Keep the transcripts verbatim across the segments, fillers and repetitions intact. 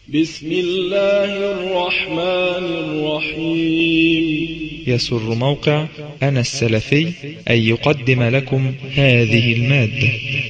بسم الله الرحمن الرحيم. يسر موقع أنا السلفي أن يقدم لكم هذه المادة.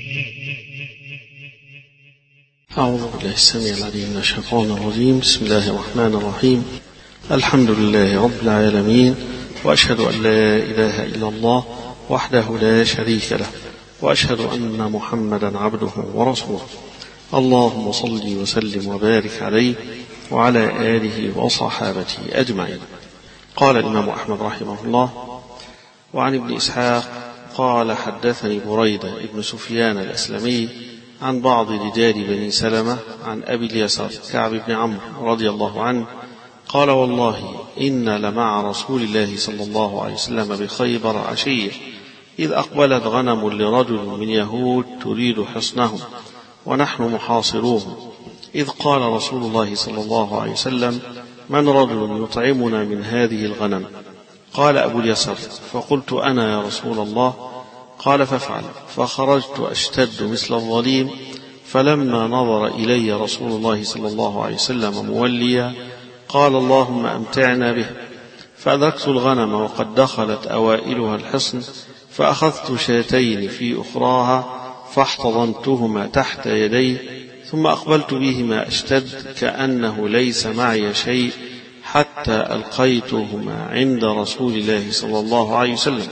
أعوذ بالله السميع العليم من الشيطان الرجيم. بسم الله الرحمن الرحيم. الحمد لله رب العالمين، وأشهد أن لا إله إلا الله وحده لا شريك له، وأشهد أن محمدا عبده ورسوله. اللهم صل وسلم وبارك عليه وعلى آله وصحابته أجمعين. قال الإمام أحمد رحمه الله: وعن ابن إسحاق قال: حدثني بريدة ابن سفيان الأسلمي عن بعض رجال بني سلمة عن أبي اليسار كعب بن عمرو رضي الله عنه قال: والله إن لمع رسول الله صلى الله عليه وسلم بخيبر عشية إذ أقبلت غنم لرجل من يهود تريد حصنهم ونحن محاصروهم، إذ قال رسول الله صلى الله عليه وسلم: من رجل يطعمنا من هذه الغنم؟ قال أبو اليسر: فقلت: أنا يا رسول الله. قال: فافعل. فخرجت أشتد مثل الظليم، فلما نظر إلي رسول الله صلى الله عليه وسلم موليا قال: اللهم أمتعنا به. فأدركت الغنم وقد دخلت أوائلها الحصن، فأخذت شاتين في أخراها فاحتضنتهما تحت يدي، ثم أقبلت بهما أشتد كأنه ليس معي شيء حتى ألقيتهما عند رسول الله صلى الله عليه وسلم،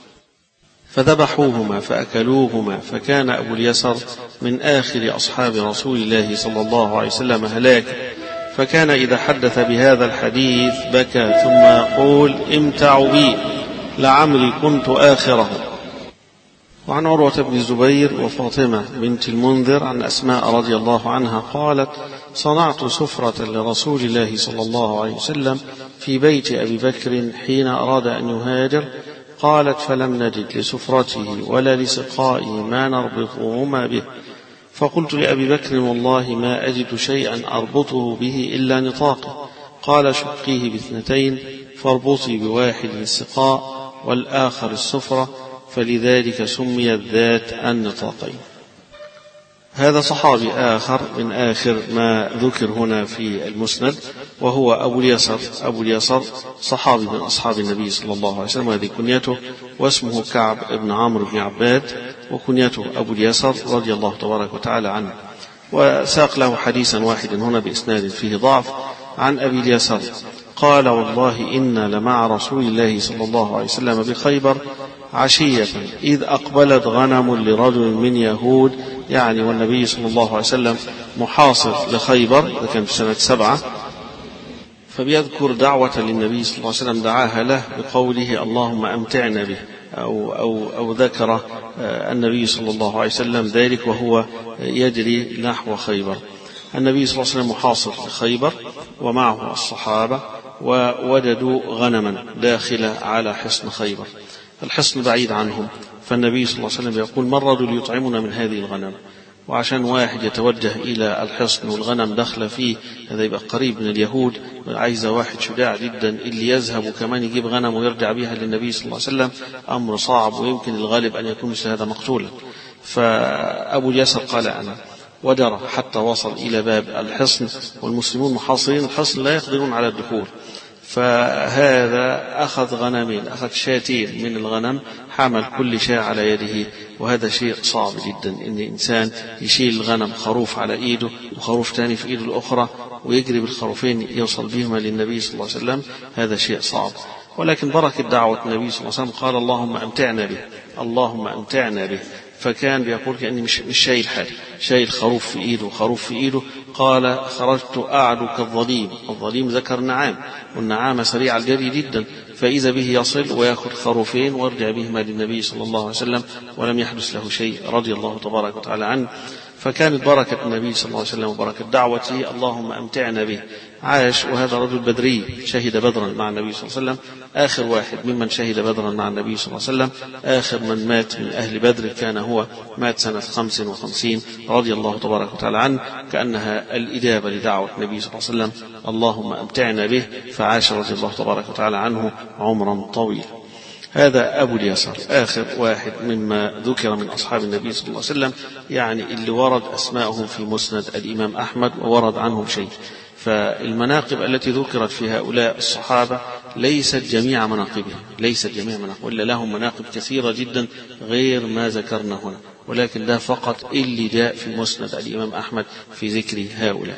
فذبحوهما فأكلوهما. فكان أبو اليسر من آخر أصحاب رسول الله صلى الله عليه وسلم هلاكا، فكان إذا حدث بهذا الحديث بكى ثم يقول: امتعوا بي لعمري كنت آخره. وعن عروة بن الزبير وفاطمة بنت المنذر عن أسماء رضي الله عنها قالت: صنعت سفرة لرسول الله صلى الله عليه وسلم في بيت أبي بكر حين أراد أن يهاجر. قالت: فلم نجد لسفرته ولا لسقائه ما نربطهما به، فقلت لأبي بكر: والله ما أجد شيئا أربطه به إلا نطاقه. قال: شقيه باثنتين، فاربطي بواحد السقاء والآخر السفرة، فلذلك سميت ذات النطاقين. هذا صحابي آخر من آخر ما ذكر هنا في المسند، وهو أبو اليسر. أبو اليسر صحابي من أصحاب النبي صلى الله عليه وسلم، هذه كنيته، واسمه كعب بن عمرو بن عباد، وكنيته أبو اليسر رضي الله تبارك وتعالى عنه. وساق له حديثا واحدا هنا بإسناد فيه ضعف عن أبي اليسر قال: والله إن لمع رسول الله صلى الله عليه وسلم بخيبر عشية إذ أقبلت غنم لرجل من يهود، يعني والنبي صلى الله عليه وسلم محاصر لخيبر، ده كان في سنة سبعة. فبيذكر دعوة للنبي صلى الله عليه وسلم دعاها له بقوله: اللهم أمتعنا به، أو, أو, أو ذكر النبي صلى الله عليه وسلم ذلك وهو يجري نحو خيبر. النبي صلى الله عليه وسلم محاصر لخيبر ومعه الصحابة، ووجدوا غنما داخلة على حصن خيبر، الحصن بعيد عنهم. فالنبي صلى الله عليه وسلم يقول: من رجل يطعمنا من هذه الغنم؟ وعشان واحد يتوجه إلى الحصن والغنم دخل فيه، هذا يبقى قريب من اليهود، عايز واحد شجاع جدا اللي يذهب وكمان يجيب غنم ويرجع بها للنبي صلى الله عليه وسلم، أمر صعب، ويمكن الغالب أن يكون مثل هذا مقتولا. فأبو اليسر قال: أنا، ودر حتى وصل إلى باب الحصن، والمسلمون محاصرين الحصن لا يقدرون على الدخول. فهذا أخذ غنمين، أخذ شاتين من الغنم، حمل كل شاة على يده، وهذا شيء صعب جدا، إن إنسان يشيل الغنم خروف على إيده وخروف تاني في إيده الأخرى ويجري بالخروفين يوصل بهما للنبي صلى الله عليه وسلم، هذا شيء صعب. ولكن بركة دعوة النبي صلى الله عليه وسلم قال: اللهم أمتعنا به، اللهم أمتعنا به. فكان بيقول كأني مش, مش شايل حاجة، شايل خروف في إيده وخروف في إيده. قال: خرجت أعد كالظليم. الظليم ذكر النعام، والنعام سريع الجري جدا، فإذا به يصل ويأخذ خروفين ويرجع بهما للنبي صلى الله عليه وسلم، ولم يحدث له شيء رضي الله تبارك وتعالى عنه. فكانت بركة النبي صلى الله عليه وسلم وبركة دعوته اللهم أمتعنا به. عاش، وهذا رجل بدري شهد بدرا مع النبي صلى الله عليه وسلم، آخر واحد ممن شهد بدرا مع النبي صلى الله عليه وسلم، آخر من مات من أهل بدر كان هو، مات سنة خمس وخمسين رضي الله تبارك وتعالى عنه، كأنها الإجابة لدعوة النبي صلى الله عليه وسلم اللهم أمتعنا به، فعاش رضي الله تبارك وتعالى عنه عمرا طويلا. هذا أبو اليسار آخر واحد مما ذكر من أصحاب النبي صلى الله عليه وسلم، يعني اللي ورد أسماءهم في مسند الإمام أحمد وورد عنهم شيء. فالمناقب التي ذكرت في هؤلاء الصحابة ليست جميع مناقبهم، ليست جميع مناقب، ولا لهم مناقب كثيرة جدا غير ما ذكرنا هنا، ولكن ده فقط اللي جاء في مسند الإمام أحمد في ذكر هؤلاء.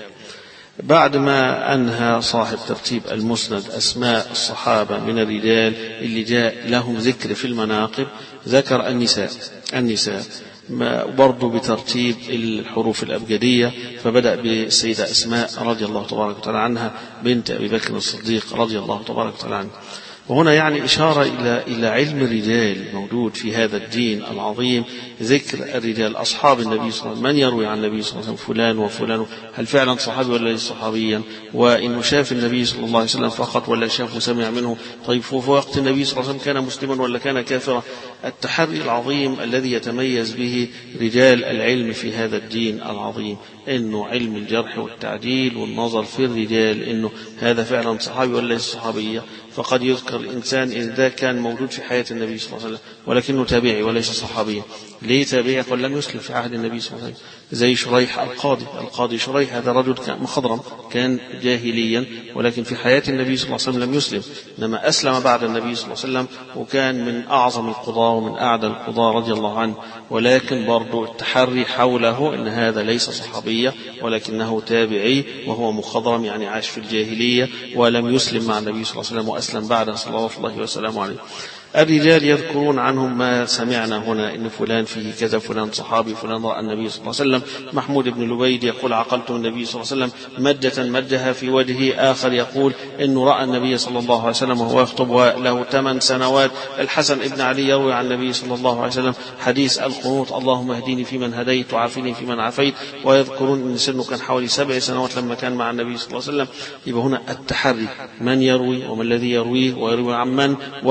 بعد ما أنهى صاحب ترتيب المسند أسماء الصحابة من الرجال اللي جاء لهم ذكر في المناقب، ذكر النساء النساء برضو بترتيب الحروف الأبجدية، فبدأ بالسيدة أسماء رضي الله تبارك وتعالى عنها بنت أبي بكر الصديق رضي الله تبارك وتعالى عنه. وهنا يعني إشارة إلى إلى علم الرجال موجود في هذا الدين العظيم، ذكر الرجال أصحاب النبي صلى الله عليه وسلم، من يروي عن النبي صلى الله عليه وسلم فلان وفلان، هل فعلا صحابي ولا ليس صحابيا، وإنه شاف النبي صلى الله عليه وسلم فقط ولا شاف وسمع منه، طيب في وقت النبي صلى الله عليه وسلم كان مسلما ولا كان كافرا. التحري العظيم الذي يتميز به رجال العلم في هذا الدين العظيم، إنه علم الجرح والتعديل والنظر في الرجال، إنه هذا فعلا صحابي ولا ليس صحابيا. فقد يذكر الإنسان إذا كان موجود في حياة النبي صلى الله عليه وسلم ولكنه تابعي وليس صحابيا. ليه تابعي؟ قال لم يسلم في عهد النبي صلى الله عليه وسلم، زي شريح القاضي القاضي شريح، هذا رجل كان مخضرم، كان جاهليا، ولكن في حياة النبي صلى الله عليه وسلم لم يسلم، إنما أسلم بعد النبي صلى الله عليه وسلم، وكان من أعظم القضاة ومن أعدى القضاة رضي الله عنه. ولكن برضو التحري حوله إن هذا ليس صحابيا ولكنه تابعي، وهو مخضرم يعني عاش في الجاهلية ولم يسلم مع النبي صلى الله عليه وسلم وأسلم بعد صلى الله عليه وسلم عليه. الرجال يذكرون عنهم ما سمعنا هنا، إن فلان فيه كذا، فلان صحابي، فلان رأى النبي صلى الله عليه وسلم. محمود بن لبيد يقول عقلت النبي صلى الله عليه وسلم مجة مجها في وجهه. آخر يقول إنه رأى النبي صلى الله عليه وسلم وهو يخطب له ثمان سنوات. الحسن بن علي يروي عن النبي صلى الله عليه وسلم حديث القنوط، اللهم اهديني فيمن هديت وعافني فيمن عافيت. ويذكرون إن سنه كان حوالي سبع سنوات لما كان مع النبي صلى الله عليه وسلم. يبقى هنا التحري، من يروي وما الذي يرويه ويروي عن من،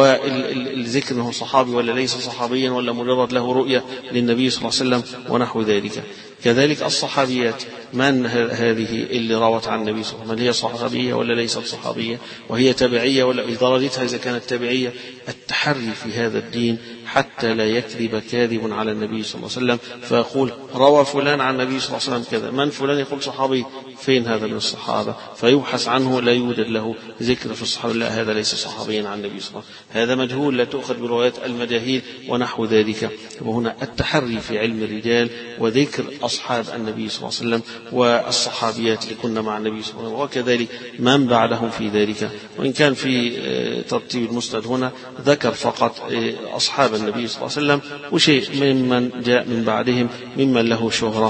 وال الذكر انه صحابي ولا ليس صحابيا ولا مجرد له رؤية للنبي صلى الله عليه وسلم ونحو ذلك. كذلك الصحابيات، من هذه اللي روت عن النبي صلى الله عليه وسلم، هل هي صحابية ولا ليست صحابية، وهي تابعية ولا درجتها إذا كانت تابعية. التحري في هذا الدين حتى لا يكذب كاذب على النبي صلى الله عليه وسلم فيقول روى فلان عن النبي صلى الله عليه وسلم كذا، من فلان يقول صحابي، فين هذا من الصحابة؟ فيبحث عنه لا يوجد له ذكر في الصحابة، لا هذا ليس صحابيا عن النبي صلى الله عليه وسلم، هذا مجهول لا تؤخذ بروايات المجاهيل ونحو ذلك. وهنا التحري في علم الرجال وذكر أصحاب النبي صلى الله عليه وسلم والصحابيات اللي كنا مع النبي صلى الله عليه وسلم، وكذلك من بعدهم في ذلك. وإن كان في ترتيب المسند هنا ذكر فقط أصحاب النبي صلى الله عليه وسلم وشيء ممن جاء من بعدهم ممن له شهرة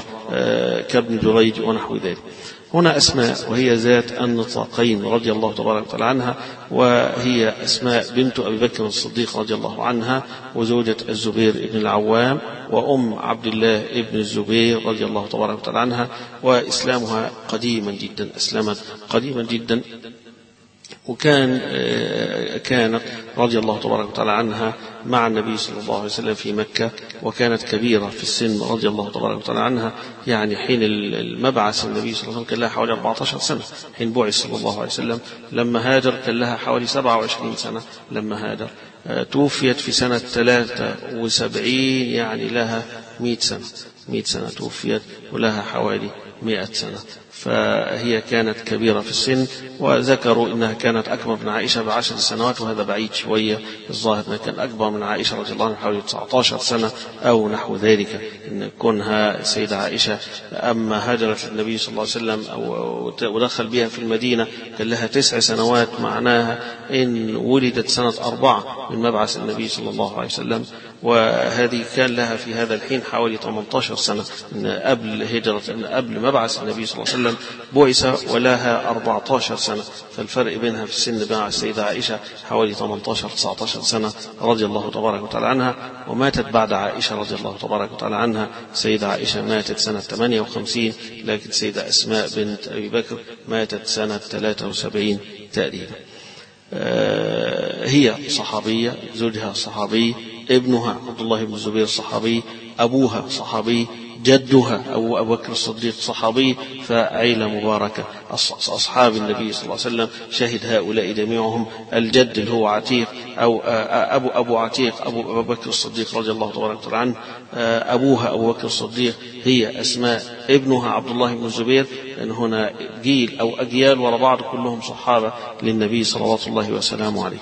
كابن جريج ونحو ذلك. هنا أسماء وهي ذات النطاقين رضي الله تبارك وتعالى عنها، وهي أسماء بنت أبي بكر الصديق رضي الله عنها، وزوجة الزبير بن العوام، وأم عبد الله بن الزبير رضي الله تبارك وتعالى عنها. وإسلامها قديما جدا، أسلمت قديما جدا، وكان كانت رضي الله تبارك وتعالى عنها مع النبي صلى الله عليه وسلم في مكة، وكانت كبيرة في السن رضي الله تبارك وتعالى عنها. يعني حين المبعث النبي صلى الله عليه وسلم كان لها حوالي أربعة عشر سنة، حين بعث صلى الله عليه وسلم. لما هاجر كان لها حوالي سبعة وعشرين سنة لما هاجر. توفيت في سنة ثلاثة وسبعين، يعني لها مئة سنة، مئة سنة توفيت، ولها حوالي مئة سنة. فهي كانت كبيرة في السن، وذكروا إنها كانت أكبر من عائشة بعشر سنوات، وهذا بعيد شوية، الظاهر أنها كان أكبر من عائشة رضي الله عنها حوالي تسعة عشر سنة أو نحو ذلك، إن كونها سيدة عائشة. أما هاجرت النبي صلى الله عليه وسلم أو ودخل بها في المدينة كان لها تسع سنوات، معناها إن ولدت سنة أربعة من مبعث النبي صلى الله عليه وسلم، وهذه كان لها في هذا الحين حوالي ثمانية عشر سنة، إن قبل هجرة إن قبل مبعث النبي صلى الله عليه وسلم بعث ولها أربعة عشر سنة، فالفرق بينها في السن مع السيدة عائشة حوالي ثمانية عشر تسعة عشر سنة رضي الله تبارك وتعالى عنها. وماتت بعد عائشة رضي الله تبارك وتعالى عنها. سيدة عائشة ماتت سنة ثمانية وخمسين، لكن سيدة أسماء بنت أبي بكر ماتت سنة ثلاثة وسبعين تقريبا. هي صحابية، زوجها صحابي، ابنها عبد الله بن الزبير صحابي، أبوها صحابي، جدها أو أبو بكر الصديق صحابي، فعيلة مباركة أصحاب النبي صلى الله عليه وسلم شهد هؤلاء جميعهم. الجد اللي هو عتيق أو أبو أبو عتيق أبو بكر الصديق رضي الله تبارك وتعالى عنه، أبوها أبو بكر الصديق هي أسماء، ابنها عبد الله بن الزبير، لأن هنا جيل أو أجيال ورا بعض كلهم صحابة للنبي صلوات الله وسلامه عليه.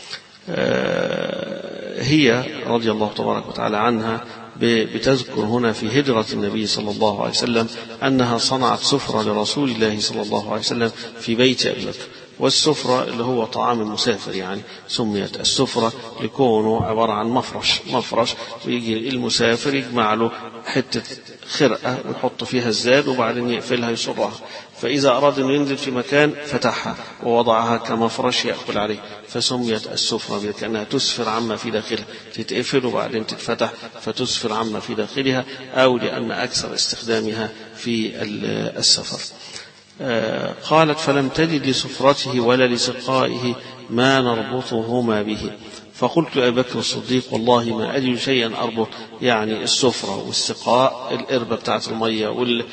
هي رضي الله تبارك وتعالى عنها بتذكر هنا في هجرة النبي صلى الله عليه وسلم أنها صنعت سفرة لرسول الله صلى الله عليه وسلم في بيت أبي بكر. والسفرة اللي هو طعام المسافر، يعني سميت السفرة لكونه عبارة عن مفرش مفرش ويجي المسافر يجمع له حتة خرقة ويحط فيها الزاد وبعدين يقفلها يصرها، فإذا أراد أن ينزل في مكان فتحها ووضعها كمفرش يأكل عليه، فسميت السفرة كأنها تسفر عما في داخلها، تتقفل وبعدين تتفتح فتسفر عما في داخلها، أو لأن أكثر استخدامها في السفر. قالت فلم تجد لسفرته ولا لسقائه ما نربطهما به، فقلت لأبي بكر الصديق والله ما أجد شيئا أربط، يعني السفرة والسقاء القربة بتاعت المية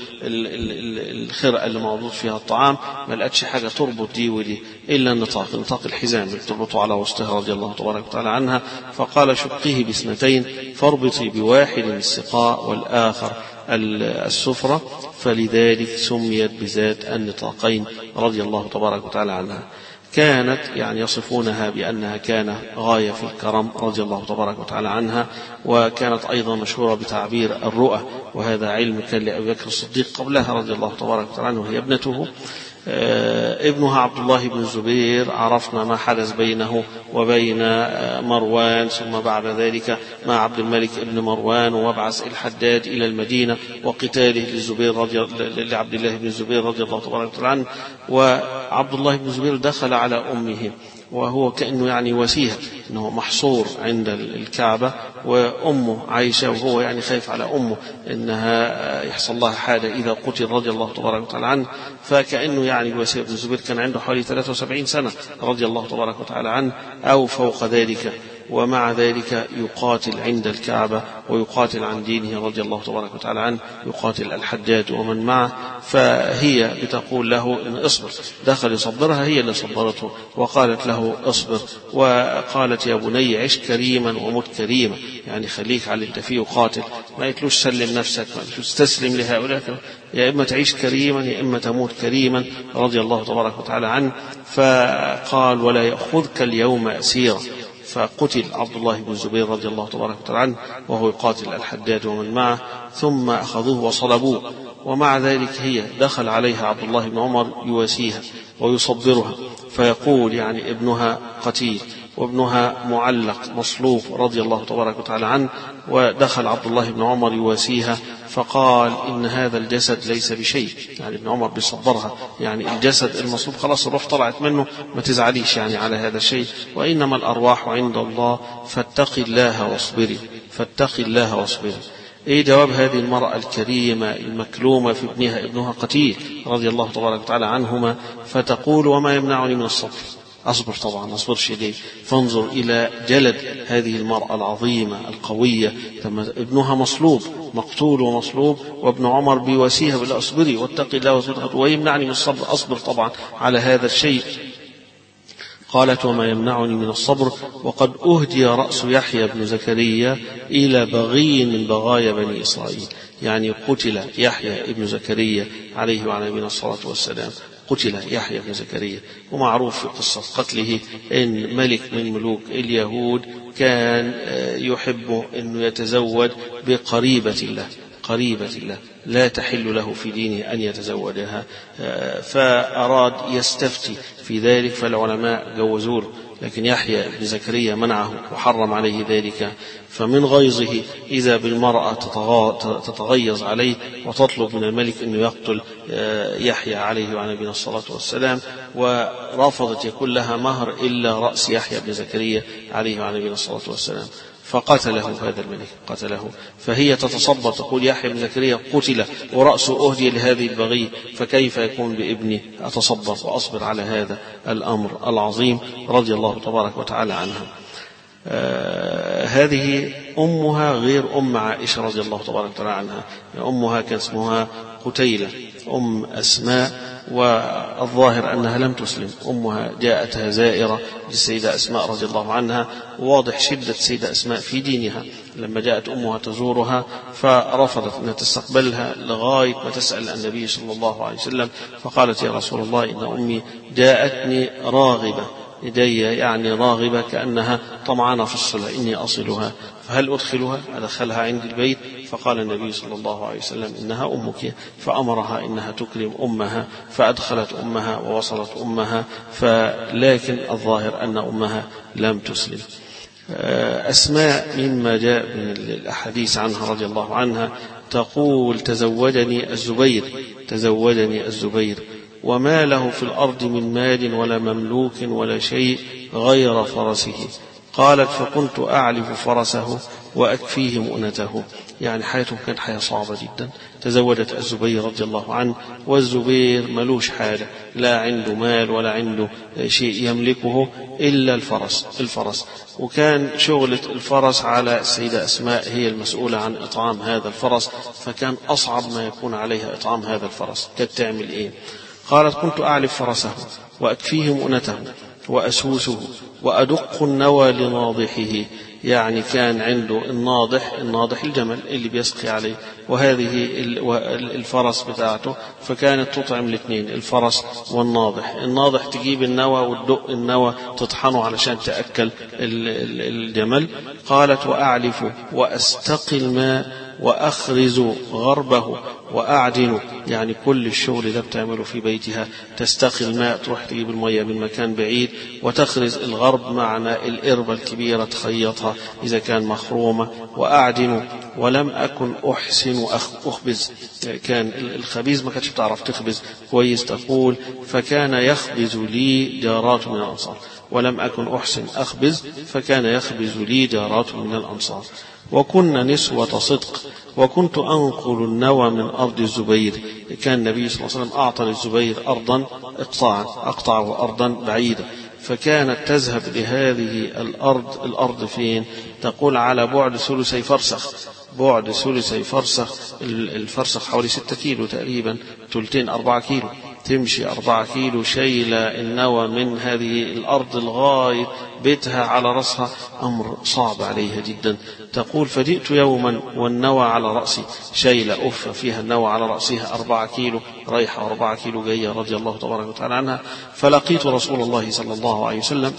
والخرقة اللي موجود فيها الطعام، ما لقتش حاجة تربط دي ودي إلا النطاق نطاق الحزام اللي تربطه على وسطها رضي الله تبارك وتعالى عنها. فقال شقيه باثنتين فاربطي بواحد السقاء والآخر السفرة، فلذلك سميت بذات النطاقين رضي الله تبارك وتعالى عنها. كانت يعني يصفونها بأنها كان غاية في الكرم رضي الله تبارك وتعالى عنها، وكانت أيضا مشهورة بتعبير الرؤى، وهذا علم كان لأبي بكر الصديق قبلها رضي الله تبارك وتعالى عنه، وهي ابنته. ابنها عبد الله بن الزبير عرفنا ما حدث بينه وبين مروان، ثم بعد ذلك مع عبد الملك بن مروان ومبعث الحداد إلى المدينة وقتاله للزبير رضي لعبد الله بن الزبير رضي الله تبارك وتعالى عنه. وعبد الله بن الزبير دخل على أمه وهو كأنه يعني وسيها، أنه محصور عند الكعبة وأمه عايشة، وهو يعني خايف على أمه إنها يحصل لها حاجة إذا قتل رضي الله تبارك وتعالى عنه. فكأنه يعني الوسيء بن الزبير كان عنده حوالي ثلاثة وسبعين سنة رضي الله تبارك وتعالى عنه أو فوق ذلك، ومع ذلك يقاتل عند الكعبة ويقاتل عن دينه رضي الله تبارك وتعالى عنه، يقاتل الحداد ومن معه. فهي بتقول له إن اصبر، دخل يصبرها، هي اللي صبرته وقالت له اصبر، وقالت يا بني عش كريما ومت كريما، يعني خليك على انت فيه وقاتل، ما يتلوش سلم نفسك، ما يتلوش تسلم لهؤلاء، يا إما تعيش كريما يا إما تموت كريما رضي الله تبارك وتعالى عنه. فقال ولا يأخذك اليوم أسيرا، فقتل عبد الله بن الزبير رضي الله تبارك وتعالى عنه وهو يقاتل الحداد ومن معه، ثم أخذوه وصلبوه. ومع ذلك هي دخل عليها عبد الله بن عمر يواسيها ويصبرها، فيقول يعني ابنها قتيل وابنها معلق مصلوب رضي الله تبارك وتعالى عنه. ودخل عبد الله بن عمر يواسيها فقال إن هذا الجسد ليس بشيء، يعني ابن عمر بيصبرها، يعني الجسد المصلوب خلاص الروح طلعت منه، ما تزعليش يعني على هذا الشيء، وإنما الأرواح عند الله فاتقي الله واصبري، فاتقي الله واصبري. ايه جواب هذه المرأة الكريمة المكلومة في ابنها، ابنها قتيل رضي الله تبارك وتعالى عنهما، فتقول وما يمنعني من الصبر، أصبر طبعا أصبرش ليه. فانظر إلى جلد هذه المرأة العظيمة القوية، ابنها مصلوب مقتول ومصلوب، وابن عمر بيواسيها بالله أصبري واتقي الله واصبري، ويمنعني من الصبر، أصبر طبعا على هذا الشيء. قالت وما يمنعني من الصبر وقد أهدي رأس يحيى بن زكريا إلى بغي من بغايا بني إسرائيل، يعني قتل يحيى بن زكريا عليه وعلى نبينا الصلاة والسلام، قتل يحيى بن زكريا. ومعروف في قصة قتله إن ملك من ملوك اليهود كان يحب أن يتزوج بقريبة الله، قريبة الله لا تحل له في دينه أن يتزوجها، فأراد يستفتي في ذلك، فالعلماء جوزوا له، لكن يحيى بن زكريا منعه وحرم عليه ذلك. فمن غيظه إذا بالمرأة تتغيظ عليه وتطلب من الملك أنه يقتل يحيى عليه وعلى نبينا الصلاة والسلام، ورفضت يكون لها مهر إلا رأس يحيى بن زكريا عليه وعلى نبينا الصلاة والسلام، فقتله هذا الملك، قتله. فهي تتصبر تقول يحيى بن زكريا قتل ورأسه أهدي لهذه البغي، فكيف يكون بابني؟ أتصبر وأصبر على هذا الأمر العظيم رضي الله تبارك وتعالى عنها. آه هذه أمها غير أم عائشة رضي الله تبارك وتعالى عنها. أمها كان اسمها قتيلة أم أسماء، والظاهر أنها لم تسلم. أمها جاءتها زائرة للسيدة أسماء رضي الله عنها، واضح شدة السيدة أسماء في دينها. لما جاءت أمها تزورها فرفضت أن تستقبلها لغاية ما تسأل النبي صلى الله عليه وسلم، فقالت يا رسول الله إن أمي جاءتني راغبة إلي، يعني راغبة كأنها طمعانة في الصلة، إني أصلها فهل أدخلها؟ أدخلها عند البيت؟ فقال النبي صلى الله عليه وسلم إنها أمك، فأمرها إنها تكرم أمها، فأدخلت أمها ووصلت أمها، فلكن الظاهر أن أمها لم تسلم. أسماء مما جاء من الأحاديث عنها رضي الله عنها تقول تزوجني الزبير تزوجني الزبير وما له في الأرض من مال ولا مملوك ولا شيء غير فرسه. قالت فكنت أعلف فرسه وأكفيه مؤنته. يعني حياته كانت حياة صعبة جدا. تزوجت الزبير رضي الله عنه، والزبير ملوش حاجة، لا عنده مال ولا عنده شيء يملكه إلا الفرس الفرس وكان شغلة الفرس على السيدة أسماء، هي المسؤولة عن إطعام هذا الفرس، فكان أصعب ما يكون عليها إطعام هذا الفرس. كانت تعمل إيه؟ قالت كنت أعلف فرسه وأكفيه مؤنته وأسوسه وأدق النوى لناضحه. يعني كان عنده الناضح الناضح الجمل اللي بيسقي عليه، وهذه الفرس بتاعته، فكانت تطعم الاثنين الفرس والناضح. الناضح تجيب النوى وتدق النوى تطحنه علشان تأكل الجمل. قالت وأعلف وأستقي الماء وأخرز غربه وأعدن. يعني كل الشغل ده بتعمله في بيتها، تستقي الماء تروح تجيب المياه من مكان بعيد، وتخرز الغرب معنى الإربة الكبيرة تخيطها إذا كان مخرومة. وأعدن ولم أكن أحسن أخبز. كان الخبيز ما كانتش بتعرف تخبز كويس. تقول فكان يخبز لي جارات من الأنصار، ولم أكن أحسن أخبز فكان يخبز لي جارات من الأنصار. وكنا نسوة صدق وكنت أنقل النوى من أرض الزبير. كان النبي صلى الله عليه وسلم أعطى للزبير أرضا اقطاعا أقطعه أرضا بعيدة، فكانت تذهب لهذه الأرض. الأرض فين؟ تقول على بعد ثلثي فرسخ بعد ثلثي فرسخ الفرسخ حوالي ستة كيلو تقريبا، ثلثين أربعة كيلو. تمشي أربعة كيلو شايلة النوى من هذه الأرض لغاية بيتها على رأسها، أمر صعب عليها جدا. تقول فجئت يوما والنوى على رأسي، شايلة أفة فيها النوى على رأسها أربعة كيلو رايحة أربعة كيلو جاية رضي الله تبارك وتعالى عنها. فلقيت رسول الله صلى الله عليه وسلم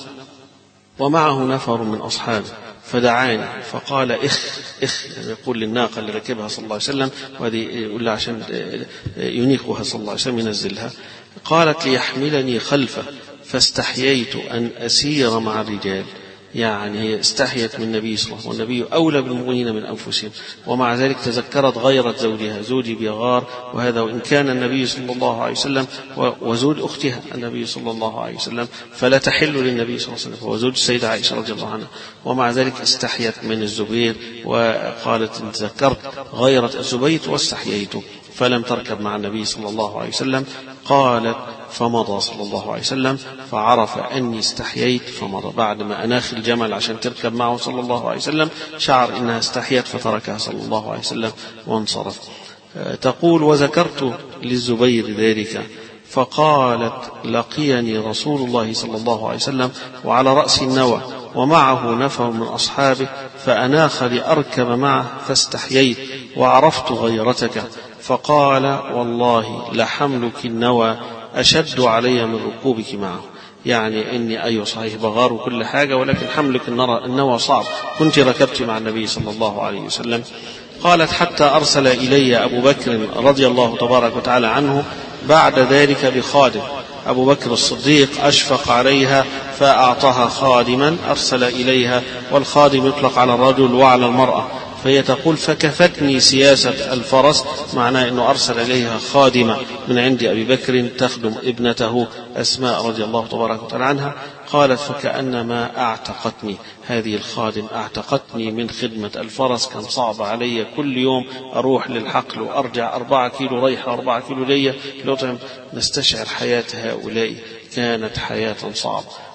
ومعه نفر من أصحابه، فدعاني فقال إخ إخ يقول للناقة اللي ركبها صلى الله عليه وسلم، وهذه يقول لها عشان ينيقها صلى الله عليه وسلم ينزلها. قالت ليحملني خلفه فاستحييت أن أسير مع الرجال. يعني هي استحيت من النبي صلى الله عليه وسلم، والنبي أولى بالمؤمنين من أنفسهم، ومع ذلك تذكرت غيرة زوجها. زوجي بيغار، وهذا وإن كان النبي صلى الله عليه وسلم وزوج أختها النبي صلى الله عليه وسلم، فلا تحل للنبي صلى الله عليه وسلم، هو زوج السيدة عائشة رضي الله عنها، ومع ذلك استحيت من الزبير وقالت إن تذكرت غيرة الزبير واستحييت، فلم تركب مع النبي صلى الله عليه وسلم. قالت فمضى صلى الله عليه وسلم فعرف أني استحييت فمضى. بعد ما أناخ الجمل عشان تركب معه صلى الله عليه وسلم شعر إنها استحيت فتركها صلى الله عليه وسلم وانصرف. تقول وذكرت للزبير ذلك فقالت لقيني رسول الله صلى الله عليه وسلم وعلى رأس النوى ومعه نفر من أصحابه، فأناخ لأركب معه فاستحييت وعرفت غيرتك. فقال والله لحملك النوى أشد علي من ركوبك معه. يعني إني أيوة صحيح بغار وكل حاجة، ولكن حملك النوى صعب، كنت ركبت مع النبي صلى الله عليه وسلم. قالت حتى أرسل إلي أبو بكر رضي الله تبارك وتعالى عنه بعد ذلك بخادم. أبو بكر الصديق أشفق عليها فأعطاها خادما أرسل إليها، والخادم يطلق على الرجل وعلى المرأة. فهي تقول فكفتني سياسة الفرس، معناه أنه أرسل إليها خادمة من عند أبي بكر تخدم ابنته أسماء رضي الله تبارك وتعالى عنها. قالت فكأنما أعتقتني، هذه الخادم أعتقتني من خدمة الفرس. كان صعب علي كل يوم أروح للحقل وأرجع أربعة كيلو ريحة أربعة كيلو ليا. لو نستشعر حياة هؤلاء كانت حياة صعبة.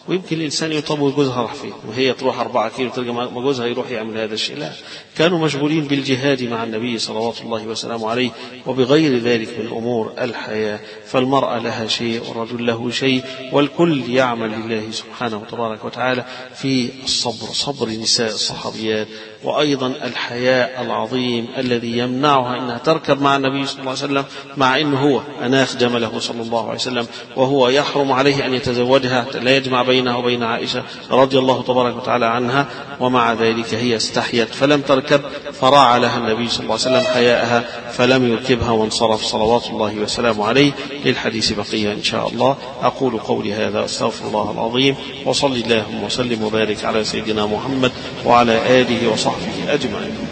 ويمكن الإنسان يطول جوزها راح فين وهي تروح أربعة كيلو ترجع ما جوزها يروح يعمل هذا الشيء. لا، كانوا مشغولين بالجهاد مع النبي صلوات الله وسلامه عليه وبغير ذلك من أمور الحياة. فالمرأة لها شيء والرجل له شيء، والكل يعمل لله سبحانه وتبارك وتعالى في الصبر، صبر نساء الصحابيات، وأيضا الحياء العظيم الذي يمنعها أنها تركب مع النبي صلى الله عليه وسلم، مع أنه هو أناخ جمله صلى الله عليه وسلم، وهو يحرم عليه أن يتزوجها، لا يجمع بينها وبين عائشة رضي الله تبارك وتعالى عنها، ومع ذلك هي استحيت فلم تركب، فراعى لها النبي صلى الله عليه وسلم حياءها فلم يركبها وانصرف صلوات الله وسلامه عليه. للحديث بقية إن شاء الله. أقول قولي هذا أستغفر الله العظيم، وصلي اللهم وسلم وبارك على سيدنا محمد وعلى آله وصحبه أجمعين.